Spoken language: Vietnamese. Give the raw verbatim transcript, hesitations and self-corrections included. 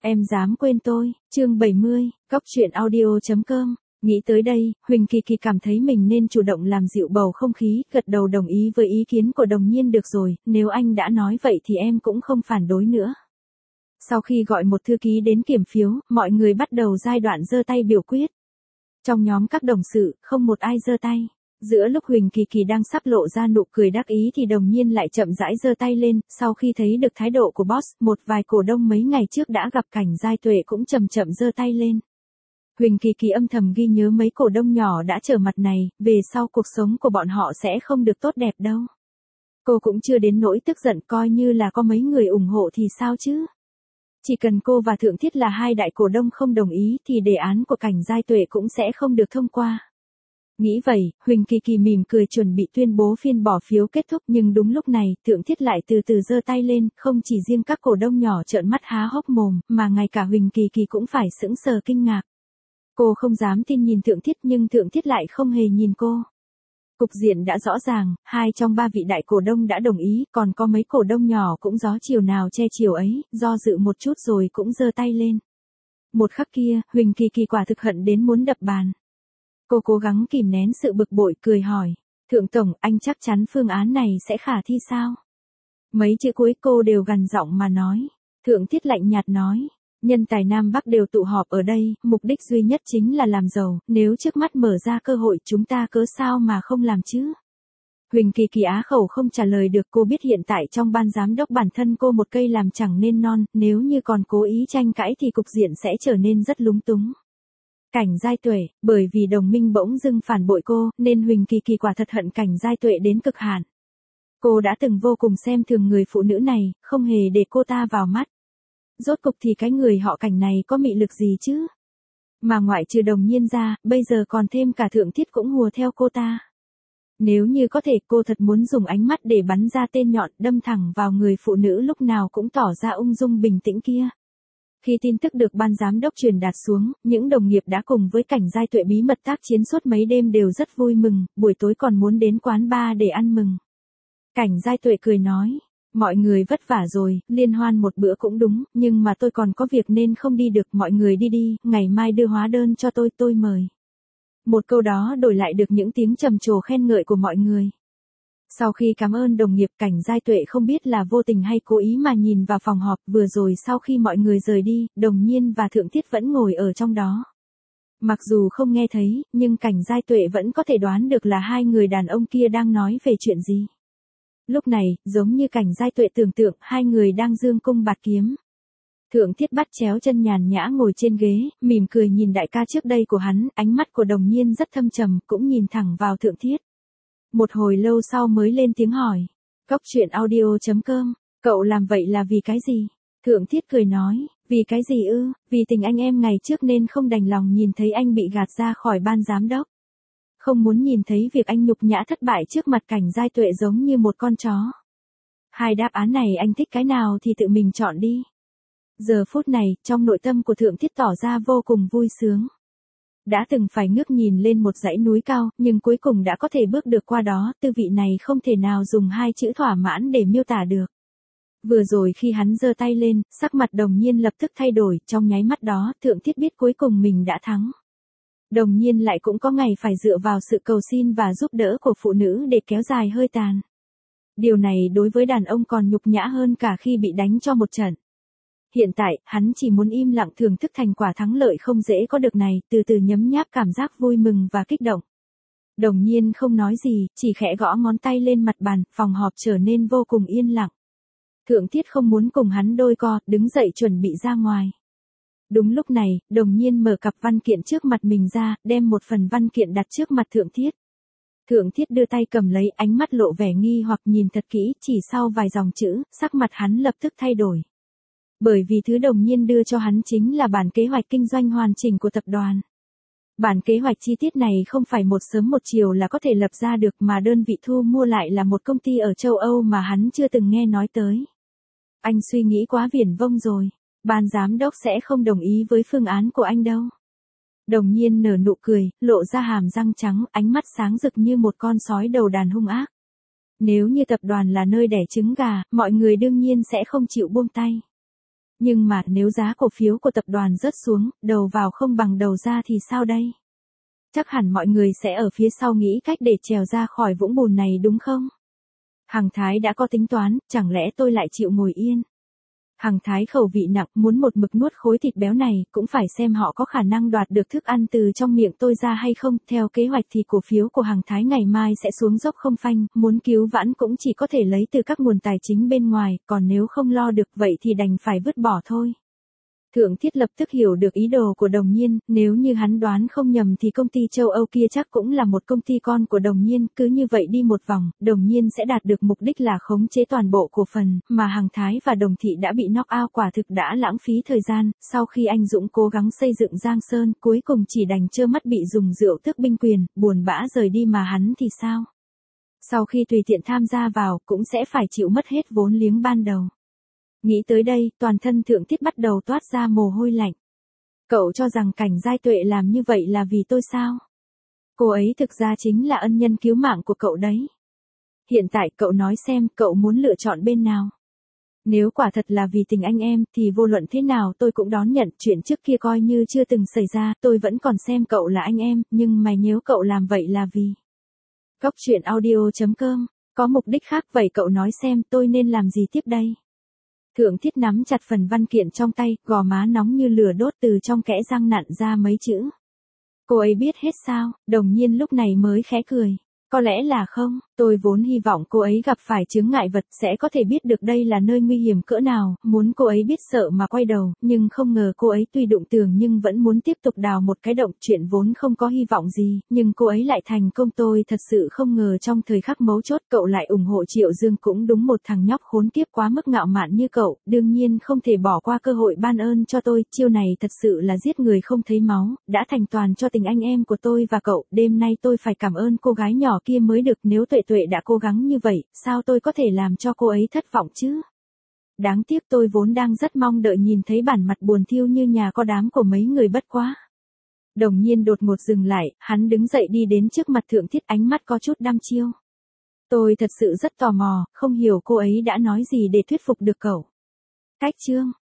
Em dám quên tôi, chương bảy mươi, Cóc truyện audio chấm com. Nghĩ tới đây, Huỳnh Kỳ Kỳ cảm thấy mình nên chủ động làm dịu bầu không khí, gật đầu đồng ý với ý kiến của Đồng Nhiên. Được rồi, nếu anh đã nói vậy thì em cũng không phản đối nữa. Sau khi gọi một thư ký đến kiểm phiếu, mọi người bắt đầu giai đoạn giơ tay biểu quyết. Trong nhóm các đồng sự, không một ai giơ tay. Giữa lúc Huỳnh Kỳ Kỳ đang sắp lộ ra nụ cười đắc ý thì Đồng Nhiên lại chậm rãi giơ tay lên, sau khi thấy được thái độ của boss, một vài cổ đông mấy ngày trước đã gặp Cảnh Giai Tuệ cũng chậm chậm giơ tay lên. Huỳnh Kỳ Kỳ âm thầm ghi nhớ mấy cổ đông nhỏ đã trở mặt này, về sau cuộc sống của bọn họ sẽ không được tốt đẹp đâu. Cô cũng chưa đến nỗi tức giận, coi như là có mấy người ủng hộ thì sao chứ. Chỉ cần cô và Thượng Thiết là hai đại cổ đông không đồng ý thì đề án của Cảnh Giai Tuệ cũng sẽ không được thông qua. Nghĩ vậy, Huỳnh Kỳ Kỳ mỉm cười chuẩn bị tuyên bố phiên bỏ phiếu kết thúc, nhưng đúng lúc này, Thượng Thiết lại từ từ giơ tay lên, không chỉ riêng các cổ đông nhỏ trợn mắt há hốc mồm, mà ngay cả Huỳnh Kỳ Kỳ cũng phải sững sờ kinh ngạc. Cô không dám tin nhìn Thượng Thiết, nhưng Thượng Thiết lại không hề nhìn cô. Cục diện đã rõ ràng, hai trong ba vị đại cổ đông đã đồng ý, còn có mấy cổ đông nhỏ cũng gió chiều nào che chiều ấy, do dự một chút rồi cũng giơ tay lên. Một khắc kia, Huỳnh Kỳ Kỳ quả thực hận đến muốn đập bàn. Cô cố gắng kìm nén sự bực bội, cười hỏi, Thượng Tổng, anh chắc chắn phương án này sẽ khả thi sao? Mấy chữ cuối cô đều gằn giọng mà nói. Thượng Thiết lạnh nhạt nói, nhân tài Nam Bắc đều tụ họp ở đây, mục đích duy nhất chính là làm giàu, nếu trước mắt mở ra cơ hội chúng ta cớ sao mà không làm chứ? Huỳnh Kỳ Kỳ á khẩu không trả lời được, cô biết hiện tại trong ban giám đốc bản thân cô một cây làm chẳng nên non, nếu như còn cố ý tranh cãi thì cục diện sẽ trở nên rất lúng túng. Cảnh Giai Tuệ, bởi vì đồng minh bỗng dưng phản bội cô, nên Huỳnh Kỳ Kỳ quả thật hận Cảnh Giai Tuệ đến cực hạn. Cô đã từng vô cùng xem thường người phụ nữ này, không hề để cô ta vào mắt. Rốt cục thì cái người họ Cảnh này có mị lực gì chứ? Mà ngoại trừ Đồng Nhiên ra, bây giờ còn thêm cả Thượng Thiết cũng hùa theo cô ta. Nếu như có thể, cô thật muốn dùng ánh mắt để bắn ra tên nhọn, đâm thẳng vào người phụ nữ lúc nào cũng tỏ ra ung dung bình tĩnh kia. Khi tin tức được ban giám đốc truyền đạt xuống, những đồng nghiệp đã cùng với Cảnh Giai Tuệ bí mật tác chiến suốt mấy đêm đều rất vui mừng, buổi tối còn muốn đến quán bar để ăn mừng. Cảnh Giai Tuệ cười nói, mọi người vất vả rồi, liên hoan một bữa cũng đúng, nhưng mà tôi còn có việc nên không đi được, mọi người đi đi, ngày mai đưa hóa đơn cho tôi, tôi mời. Một câu đó đổi lại được những tiếng trầm trồ khen ngợi của mọi người. Sau khi cảm ơn đồng nghiệp, Cảnh Giai Tuệ không biết là vô tình hay cố ý mà nhìn vào phòng họp, vừa rồi sau khi mọi người rời đi, Đồng Nhiên và Thượng Thiết vẫn ngồi ở trong đó. Mặc dù không nghe thấy, nhưng Cảnh Giai Tuệ vẫn có thể đoán được là hai người đàn ông kia đang nói về chuyện gì. Lúc này, giống như Cảnh Giai Tuệ tưởng tượng, hai người đang giương cung bạt kiếm. Thượng Thiết bắt chéo chân nhàn nhã ngồi trên ghế, mỉm cười nhìn đại ca trước đây của hắn, ánh mắt của Đồng Nhiên rất thâm trầm, cũng nhìn thẳng vào Thượng Thiết. Một hồi lâu sau mới lên tiếng hỏi, Cóc truyện audio chấm com, cậu làm vậy là vì cái gì? Thượng Thiết cười nói, vì cái gì ư, vì tình anh em ngày trước nên không đành lòng nhìn thấy anh bị gạt ra khỏi ban giám đốc. Không muốn nhìn thấy việc anh nhục nhã thất bại trước mặt Cảnh Giai Tuệ giống như một con chó. Hai đáp án này anh thích cái nào thì tự mình chọn đi. Giờ phút này, trong nội tâm của Thượng Thiết tỏ ra vô cùng vui sướng. Đã từng phải ngước nhìn lên một dãy núi cao, nhưng cuối cùng đã có thể bước được qua đó, tư vị này không thể nào dùng hai chữ thỏa mãn để miêu tả được. Vừa rồi khi hắn giơ tay lên, sắc mặt Đồng Nhiên lập tức thay đổi, trong nháy mắt đó, Thượng Thiết biết cuối cùng mình đã thắng. Đồng Nhiên lại cũng có ngày phải dựa vào sự cầu xin và giúp đỡ của phụ nữ để kéo dài hơi tàn. Điều này đối với đàn ông còn nhục nhã hơn cả khi bị đánh cho một trận. Hiện tại, hắn chỉ muốn im lặng thưởng thức thành quả thắng lợi không dễ có được này, từ từ nhấm nháp cảm giác vui mừng và kích động. Đồng Nhiên không nói gì, chỉ khẽ gõ ngón tay lên mặt bàn, phòng họp trở nên vô cùng yên lặng. Thượng Thiết không muốn cùng hắn đôi co, đứng dậy chuẩn bị ra ngoài. Đúng lúc này, Đồng Nhiên mở cặp văn kiện trước mặt mình ra, đem một phần văn kiện đặt trước mặt Thượng Thiết. Thượng Thiết đưa tay cầm lấy, ánh mắt lộ vẻ nghi hoặc nhìn thật kỹ, chỉ sau vài dòng chữ, sắc mặt hắn lập tức thay đổi. Bởi vì thứ Đồng Nhiên đưa cho hắn chính là bản kế hoạch kinh doanh hoàn chỉnh của tập đoàn. Bản kế hoạch chi tiết này không phải một sớm một chiều là có thể lập ra được, mà đơn vị thu mua lại là một công ty ở châu Âu mà hắn chưa từng nghe nói tới. Anh suy nghĩ quá viển vông rồi, ban giám đốc sẽ không đồng ý với phương án của anh đâu. Đồng Nhiên nở nụ cười, lộ ra hàm răng trắng, ánh mắt sáng rực như một con sói đầu đàn hung ác. Nếu như tập đoàn là nơi đẻ trứng gà, mọi người đương nhiên sẽ không chịu buông tay. Nhưng mà nếu giá cổ phiếu của tập đoàn rớt xuống, đầu vào không bằng đầu ra thì sao đây? Chắc hẳn mọi người sẽ ở phía sau nghĩ cách để trèo ra khỏi vũng bùn này đúng không? Hằng Thái đã có tính toán, chẳng lẽ tôi lại chịu ngồi yên? Hằng Thái khẩu vị nặng, muốn một mực nuốt khối thịt béo này, cũng phải xem họ có khả năng đoạt được thức ăn từ trong miệng tôi ra hay không. Theo kế hoạch thì cổ phiếu của Hằng Thái ngày mai sẽ xuống dốc không phanh, muốn cứu vãn cũng chỉ có thể lấy từ các nguồn tài chính bên ngoài, còn nếu không lo được vậy thì đành phải vứt bỏ thôi. Thượng Thiết lập tức hiểu được ý đồ của Đồng Nhiên, nếu như hắn đoán không nhầm thì công ty châu Âu kia chắc cũng là một công ty con của Đồng Nhiên, cứ như vậy đi một vòng, Đồng Nhiên sẽ đạt được mục đích là khống chế toàn bộ cổ phần, mà Hằng Thái và Đồng Thị đã bị knock out, quả thực đã lãng phí thời gian. Sau khi anh Dũng cố gắng xây dựng Giang Sơn, cuối cùng chỉ đành trơ mắt bị dùng rượu tước binh quyền, buồn bã rời đi, mà hắn thì sao? Sau khi tùy tiện tham gia vào, cũng sẽ phải chịu mất hết vốn liếng ban đầu. Nghĩ tới đây, toàn thân Thượng Thiết bắt đầu toát ra mồ hôi lạnh. Cậu cho rằng Cảnh Giai Tuệ làm như vậy là vì tôi sao? Cô ấy thực ra chính là ân nhân cứu mạng của cậu đấy. Hiện tại cậu nói xem cậu muốn lựa chọn bên nào? Nếu quả thật là vì tình anh em thì vô luận thế nào tôi cũng đón nhận, chuyện trước kia coi như chưa từng xảy ra, tôi vẫn còn xem cậu là anh em, nhưng mày nếu cậu làm vậy là vì... Góc truyện audio chấm com, có mục đích khác vậy cậu nói xem tôi nên làm gì tiếp đây? Thượng Thiết nắm chặt phần văn kiện trong tay, gò má nóng như lửa đốt, từ trong kẽ răng nặn ra mấy chữ. Cô ấy biết hết sao? Đồng Nhiên lúc này mới khẽ cười. Có lẽ là không, tôi vốn hy vọng cô ấy gặp phải chướng ngại vật sẽ có thể biết được đây là nơi nguy hiểm cỡ nào, muốn cô ấy biết sợ mà quay đầu, nhưng không ngờ cô ấy tuy đụng tường nhưng vẫn muốn tiếp tục đào một cái động, chuyện vốn không có hy vọng gì, nhưng cô ấy lại thành công. Tôi thật sự không ngờ trong thời khắc mấu chốt cậu lại ủng hộ Triệu Dương, cũng đúng một thằng nhóc khốn kiếp quá mức ngạo mạn như cậu, đương nhiên không thể bỏ qua cơ hội ban ơn cho tôi, chiêu này thật sự là giết người không thấy máu, đã thành toàn cho tình anh em của tôi và cậu, đêm nay tôi phải cảm ơn cô gái nhỏ kia mới được, nếu Tuệ Tuệ đã cố gắng như vậy, sao tôi có thể làm cho cô ấy thất vọng chứ? Đáng tiếc tôi vốn đang rất mong đợi nhìn thấy bản mặt buồn thiêu như nhà có đám của mấy người, bất quá. Đồng Nhiên đột ngột dừng lại, hắn đứng dậy đi đến trước mặt Thượng Thiết, ánh mắt có chút đăm chiêu. Tôi thật sự rất tò mò, không hiểu cô ấy đã nói gì để thuyết phục được cậu. Cách chương